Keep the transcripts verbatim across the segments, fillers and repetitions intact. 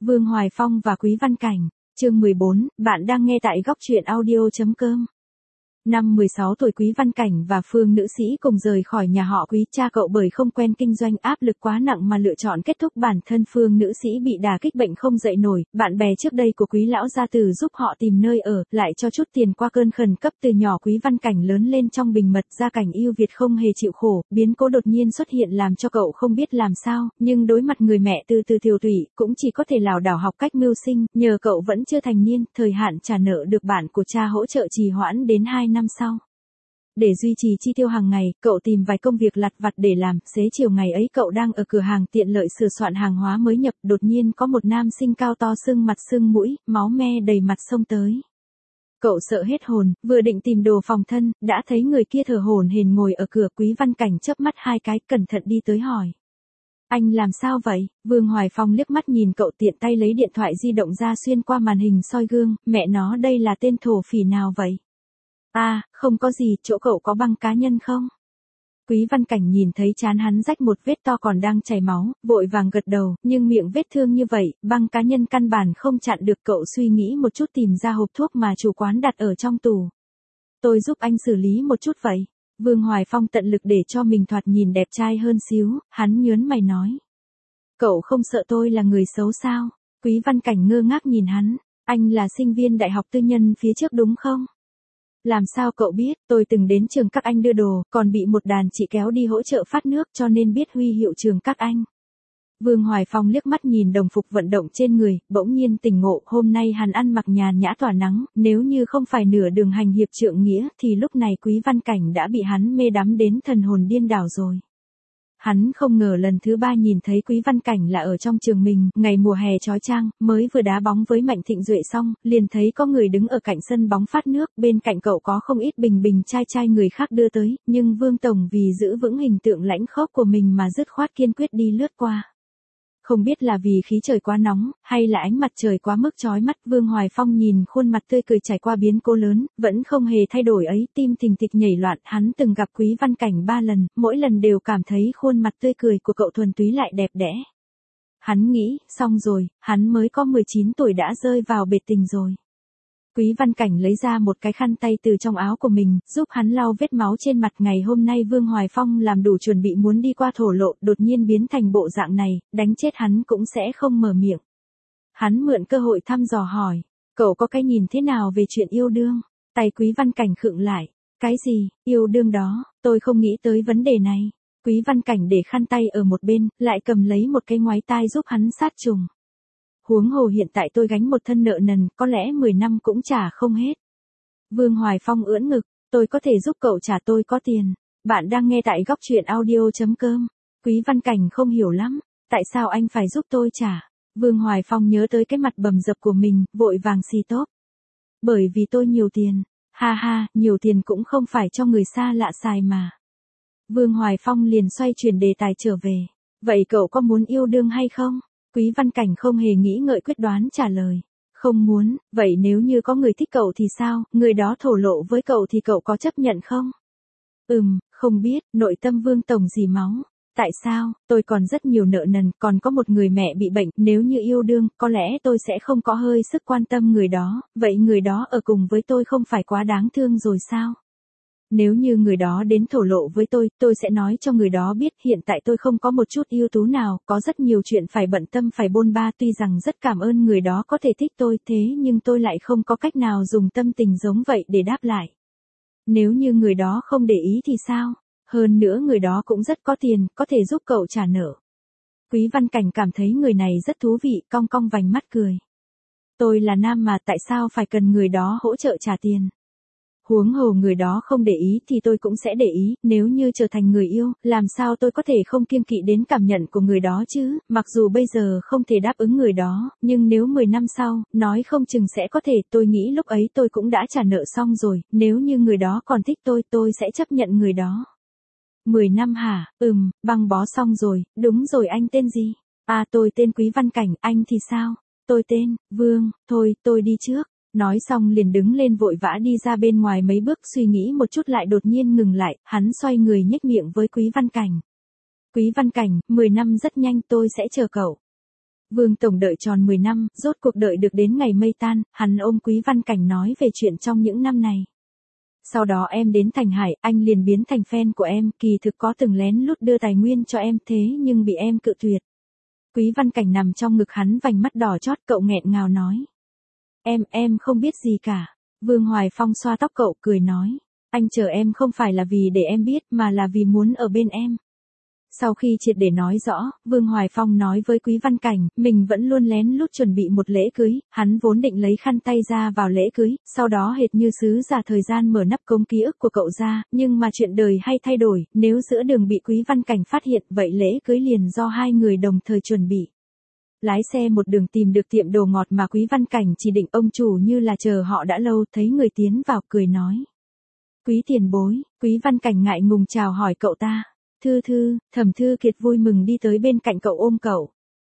Vương Hoài Phong và Quý Văn Cảnh, chương mười bốn, bạn đang nghe tại góc truyện audio chấm com. Năm mười sáu tuổi Quý Văn Cảnh và Phương nữ sĩ cùng rời khỏi nhà họ Quý, cha cậu bởi không quen kinh doanh áp lực quá nặng mà lựa chọn kết thúc bản thân. Phương nữ sĩ bị đả kích bệnh không dậy nổi, bạn bè trước đây của Quý lão gia tử giúp họ tìm nơi ở, lại cho chút tiền qua cơn khẩn cấp. Từ nhỏ Quý Văn Cảnh lớn lên trong bình mật, gia cảnh ưu việt không hề chịu khổ, biến cố đột nhiên xuất hiện làm cho cậu không biết làm sao, nhưng đối mặt người mẹ từ từ tiều tụy, cũng chỉ có thể lảo đảo học cách mưu sinh. Nhờ cậu vẫn chưa thành niên, thời hạn trả nợ được bạn của cha hỗ trợ trì hoãn đến hai năm sau. Để duy trì chi tiêu hàng ngày, cậu tìm vài công việc lặt vặt để làm. Xế chiều ngày ấy cậu đang ở cửa hàng tiện lợi sửa soạn hàng hóa mới nhập, đột nhiên có một nam sinh cao to sưng mặt sưng mũi, máu me đầy mặt xông tới. Cậu sợ hết hồn, vừa định tìm đồ phòng thân, đã thấy người kia thở hổn hển ngồi ở cửa. Quý Văn Cảnh chớp mắt hai cái, cẩn thận đi tới hỏi: "Anh làm sao vậy?" Vương Hoài Phong liếc mắt nhìn cậu, tiện tay lấy điện thoại di động ra xuyên qua màn hình soi gương. "Mẹ nó, đây là tên thổ phỉ nào vậy?" "À, không có gì, chỗ cậu có băng cá nhân không?" Quý Văn Cảnh nhìn thấy trán hắn rách một vết to còn đang chảy máu, vội vàng gật đầu, nhưng miệng vết thương như vậy, băng cá nhân căn bản không chặn được. Cậu suy nghĩ một chút tìm ra hộp thuốc mà chủ quán đặt ở trong tủ. "Tôi giúp anh xử lý một chút vậy." Vương Hoài Phong tận lực để cho mình thoạt nhìn đẹp trai hơn xíu, hắn nhớn mày nói: "Cậu không sợ tôi là người xấu sao?" Quý Văn Cảnh ngơ ngác nhìn hắn: "Anh là sinh viên đại học tư nhân phía trước đúng không?" "Làm sao cậu biết?" "Tôi từng đến trường các anh đưa đồ, còn bị một đàn chị kéo đi hỗ trợ phát nước, cho nên biết huy hiệu trường các anh." Vương Hoài Phong liếc mắt nhìn đồng phục vận động trên người, bỗng nhiên tỉnh ngộ. Hôm nay hắn ăn mặc nhàn nhã tỏa nắng, nếu như không phải nửa đường hành hiệp trượng nghĩa, thì lúc này Quý Văn Cảnh đã bị hắn mê đắm đến thần hồn điên đảo rồi. Hắn không ngờ lần thứ ba nhìn thấy Quý Văn Cảnh là ở trong trường mình, ngày mùa hè chói chang, mới vừa đá bóng với Mạnh Thịnh Duệ xong, liền thấy có người đứng ở cạnh sân bóng phát nước, bên cạnh cậu có không ít bình bình chai chai người khác đưa tới, nhưng Vương Tổng vì giữ vững hình tượng lãnh khốc của mình mà dứt khoát kiên quyết đi lướt qua. Không biết là vì khí trời quá nóng, hay là ánh mặt trời quá mức chói mắt, Vương Hoài Phong nhìn khuôn mặt tươi cười trải qua biến cố lớn, vẫn không hề thay đổi ấy, tim thình thịch nhảy loạn. Hắn từng gặp Quý Văn Cảnh ba lần, mỗi lần đều cảm thấy khuôn mặt tươi cười của cậu thuần túy lại đẹp đẽ. Hắn nghĩ, xong rồi, hắn mới có mười chín tuổi đã rơi vào bệt tình rồi. Quý Văn Cảnh lấy ra một cái khăn tay từ trong áo của mình, giúp hắn lau vết máu trên mặt. Ngày hôm nay Vương Hoài Phong làm đủ chuẩn bị muốn đi qua thổ lộ, đột nhiên biến thành bộ dạng này, đánh chết hắn cũng sẽ không mở miệng. Hắn mượn cơ hội thăm dò hỏi: "Cậu có cái nhìn thế nào về chuyện yêu đương?" Tay Quý Văn Cảnh khựng lại: "Cái gì, yêu đương đó, tôi không nghĩ tới vấn đề này." Quý Văn Cảnh để khăn tay ở một bên, lại cầm lấy một cái ngoái tai giúp hắn sát trùng. "Huống hồ hiện tại tôi gánh một thân nợ nần, có lẽ mười năm cũng trả không hết." Vương Hoài Phong ưỡn ngực: "Tôi có thể giúp cậu trả, tôi có tiền." Bạn đang nghe tại góc truyện audio chấm com. Quý Văn Cảnh không hiểu lắm: "Tại sao anh phải giúp tôi trả?" Vương Hoài Phong nhớ tới cái mặt bầm dập của mình, vội vàng xì tốp: "Bởi vì tôi nhiều tiền." "Ha ha, nhiều tiền cũng không phải cho người xa lạ xài mà." Vương Hoài Phong liền xoay chuyển đề tài trở về: "Vậy cậu có muốn yêu đương hay không?" Quý Văn Cảnh không hề nghĩ ngợi quyết đoán trả lời: "Không muốn." "Vậy nếu như có người thích cậu thì sao, người đó thổ lộ với cậu thì cậu có chấp nhận không?" "Ừm, không biết." Nội tâm Vương Tổng dì máu: "Tại sao? Tôi còn rất nhiều nợ nần, còn có một người mẹ bị bệnh, nếu như yêu đương, có lẽ tôi sẽ không có hơi sức quan tâm người đó, vậy người đó ở cùng với tôi không phải quá đáng thương rồi sao? Nếu như người đó đến thổ lộ với tôi, tôi sẽ nói cho người đó biết hiện tại tôi không có một chút ưu tú nào, có rất nhiều chuyện phải bận tâm phải bôn ba, tuy rằng rất cảm ơn người đó có thể thích tôi, thế nhưng tôi lại không có cách nào dùng tâm tình giống vậy để đáp lại. Nếu như người đó không để ý thì sao? Hơn nữa người đó cũng rất có tiền, có thể giúp cậu trả nợ." Quý Văn Cảnh cảm thấy người này rất thú vị, cong cong vành mắt cười: "Tôi là nam mà, tại sao phải cần người đó hỗ trợ trả tiền? Huống hồ người đó không để ý thì tôi cũng sẽ để ý, nếu như trở thành người yêu, làm sao tôi có thể không kiêng kỵ đến cảm nhận của người đó chứ, mặc dù bây giờ không thể đáp ứng người đó, nhưng nếu mười năm sau, nói không chừng sẽ có thể, tôi nghĩ lúc ấy tôi cũng đã trả nợ xong rồi, nếu như người đó còn thích tôi, tôi sẽ chấp nhận người đó." "mười năm hả?" "Ừm, băng bó xong rồi." "Đúng rồi, anh tên gì?" "À, tôi tên Quý Văn Cảnh, anh thì sao?" "Tôi tên Vương." "Thôi, tôi đi trước." Nói xong liền đứng lên vội vã đi ra bên ngoài mấy bước, suy nghĩ một chút lại đột nhiên ngừng lại, hắn xoay người nhếch miệng với Quý Văn Cảnh: "Quý Văn Cảnh, mười năm rất nhanh, tôi sẽ chờ cậu." Vương Tổng đợi tròn mười năm, rốt cuộc đợi được đến ngày mây tan, hắn ôm Quý Văn Cảnh nói về chuyện trong những năm này. Sau đó em đến Thành Hải, anh liền biến thành fan của em, kỳ thực có từng lén lút đưa tài nguyên cho em thế nhưng bị em cự tuyệt. Quý Văn Cảnh nằm trong ngực hắn vành mắt đỏ chót, cậu nghẹn ngào nói. Em, em không biết gì cả. Vương Hoài Phong xoa tóc cậu cười nói. Anh chờ em không phải là vì để em biết mà là vì muốn ở bên em. Sau khi triệt để nói rõ, Vương Hoài Phong nói với Quý Văn Cảnh, mình vẫn luôn lén lút chuẩn bị một lễ cưới, hắn vốn định lấy khăn tay ra vào lễ cưới, sau đó hệt như sứ giả thời gian mở nắp cống ký ức của cậu ra, nhưng mà chuyện đời hay thay đổi, nếu giữa đường bị Quý Văn Cảnh phát hiện, vậy lễ cưới liền do hai người đồng thời chuẩn bị. Lái xe một đường tìm được tiệm đồ ngọt mà Quý Văn Cảnh chỉ định, ông chủ như là chờ họ đã lâu, thấy người tiến vào cười nói. Quý tiền bối, Quý Văn Cảnh ngại ngùng chào hỏi cậu ta. Thư Thư, Thẩm Thư Kiệt vui mừng đi tới bên cạnh cậu ôm cậu.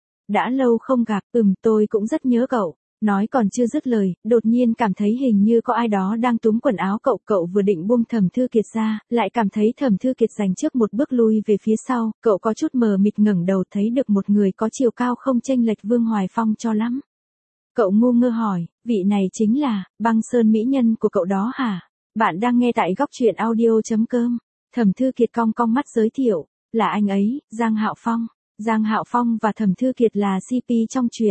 Đã lâu không gặp, ừm tôi cũng rất nhớ cậu. Nói còn chưa dứt lời, đột nhiên cảm thấy hình như có ai đó đang túm quần áo cậu. Cậu vừa định buông Thẩm Thư Kiệt ra, lại cảm thấy Thẩm Thư Kiệt giành trước một bước lui về phía sau. Cậu có chút mờ mịt ngẩng đầu thấy được một người có chiều cao không chênh lệch Vương Hoài Phong cho lắm. Cậu ngu ngơ hỏi, vị này chính là, Băng Sơn mỹ nhân của cậu đó hả? Bạn đang nghe tại góc truyện audio.com. Thẩm Thư Kiệt cong cong mắt giới thiệu, là anh ấy, Giang Hạo Phong. Giang Hạo Phong và Thẩm Thư Kiệt là xê pê trong truyện.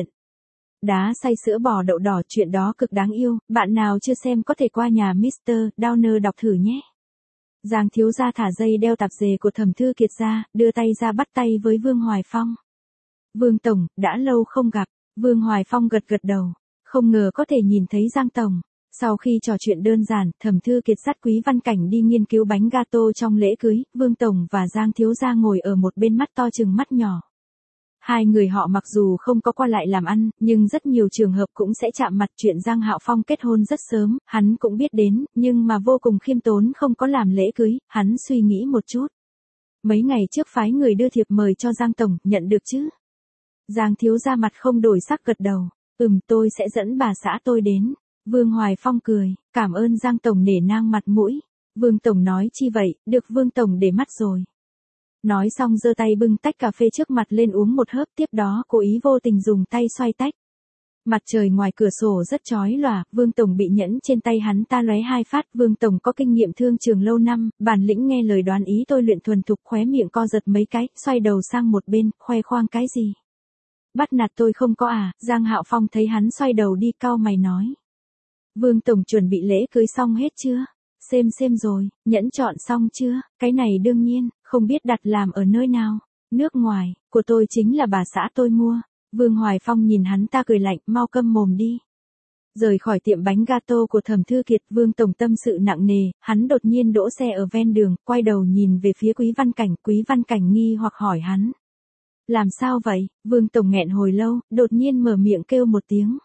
Đá xay sữa bò đậu đỏ, chuyện đó cực đáng yêu, bạn nào chưa xem có thể qua nhà mít tơ Downer đọc thử nhé. Giang thiếu gia thả dây đeo tạp dề của Thẩm Thư Kiệt ra, đưa tay ra bắt tay với Vương Hoài Phong. Vương Tổng, đã lâu không gặp, Vương Hoài Phong gật gật đầu, không ngờ có thể nhìn thấy Giang Tổng. Sau khi trò chuyện đơn giản, Thẩm Thư Kiệt dắt Quý Văn Cảnh đi nghiên cứu bánh gato trong lễ cưới, Vương Tổng và Giang thiếu gia ngồi ở một bên mắt to chừng mắt nhỏ. Hai người họ mặc dù không có qua lại làm ăn, nhưng rất nhiều trường hợp cũng sẽ chạm mặt. Chuyện Giang Hạo Phong kết hôn rất sớm, hắn cũng biết đến, nhưng mà vô cùng khiêm tốn không có làm lễ cưới, hắn suy nghĩ một chút. Mấy ngày trước phái người đưa thiệp mời cho Giang Tổng, nhận được chứ? Giang thiếu gia mặt không đổi sắc gật đầu, ừm tôi sẽ dẫn bà xã tôi đến. Vương Hoài Phong cười, cảm ơn Giang Tổng nể nang mặt mũi. Vương Tổng nói chi vậy, được Vương Tổng để mắt rồi. Nói xong giơ tay bưng tách cà phê trước mặt lên uống một hớp, tiếp đó cố ý vô tình dùng tay xoay tách. Mặt trời ngoài cửa sổ rất chói lòa, Vương Tổng bị nhẫn trên tay hắn ta lóe hai phát. Vương Tổng có kinh nghiệm thương trường lâu năm, bản lĩnh nghe lời đoán ý tôi luyện thuần thục, khóe miệng co giật mấy cái, xoay đầu sang một bên, khoe khoang cái gì. Bắt nạt tôi không có à? Giang Hạo Phong thấy hắn xoay đầu đi cau mày nói. Vương Tổng chuẩn bị lễ cưới xong hết chưa? Xem xem rồi, nhẫn chọn xong chưa? Cái này đương nhiên, không biết đặt làm ở nơi nào. Nước ngoài, của tôi chính là bà xã tôi mua. Vương Hoài Phong nhìn hắn ta cười lạnh, mau câm mồm đi. Rời khỏi tiệm bánh gato của Thẩm Thư Kiệt, Vương Tổng tâm sự nặng nề, hắn đột nhiên đỗ xe ở ven đường, quay đầu nhìn về phía Quý Văn Cảnh. Quý Văn Cảnh nghi hoặc hỏi hắn. Làm sao vậy? Vương Tổng nghẹn hồi lâu, đột nhiên mở miệng kêu một tiếng.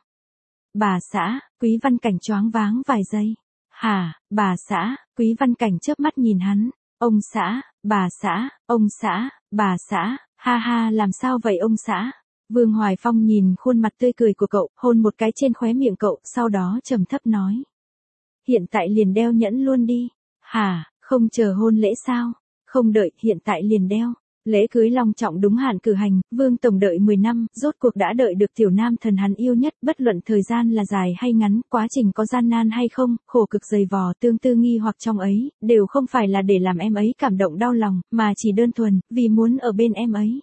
Bà xã, Quý Văn Cảnh choáng váng vài giây. Hả, bà xã, Quý Văn Cảnh chớp mắt nhìn hắn. Ông xã, bà xã, ông xã, bà xã, ha ha làm sao vậy ông xã? Vương Hoài Phong nhìn khuôn mặt tươi cười của cậu, hôn một cái trên khóe miệng cậu, sau đó trầm thấp nói. Hiện tại liền đeo nhẫn luôn đi. Hả, không chờ hôn lễ sao? Không đợi, hiện tại liền đeo. Lễ cưới long trọng đúng hạn cử hành, Vương Tổng đợi mười năm, rốt cuộc đã đợi được tiểu nam thần hắn yêu nhất, bất luận thời gian là dài hay ngắn, quá trình có gian nan hay không, khổ cực dày vò, tương tư nghi hoặc trong ấy, đều không phải là để làm em ấy cảm động đau lòng, mà chỉ đơn thuần, vì muốn ở bên em ấy.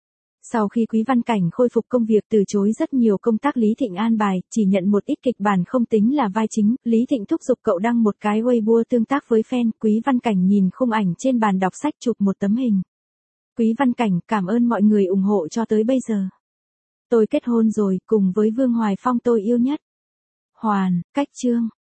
Sau khi Quý Văn Cảnh khôi phục công việc, từ chối rất nhiều công tác, Lý Thịnh an bài, chỉ nhận một ít kịch bản không tính là vai chính, Lý Thịnh thúc giục cậu đăng một cái Weibo tương tác với fan, Quý Văn Cảnh nhìn khung ảnh trên bàn đọc sách chụp một tấm hình. Quý Văn Cảnh, cảm ơn mọi người ủng hộ cho tới bây giờ. Tôi kết hôn rồi, cùng với Vương Hoài Phong tôi yêu nhất. Hoàn, cách chương.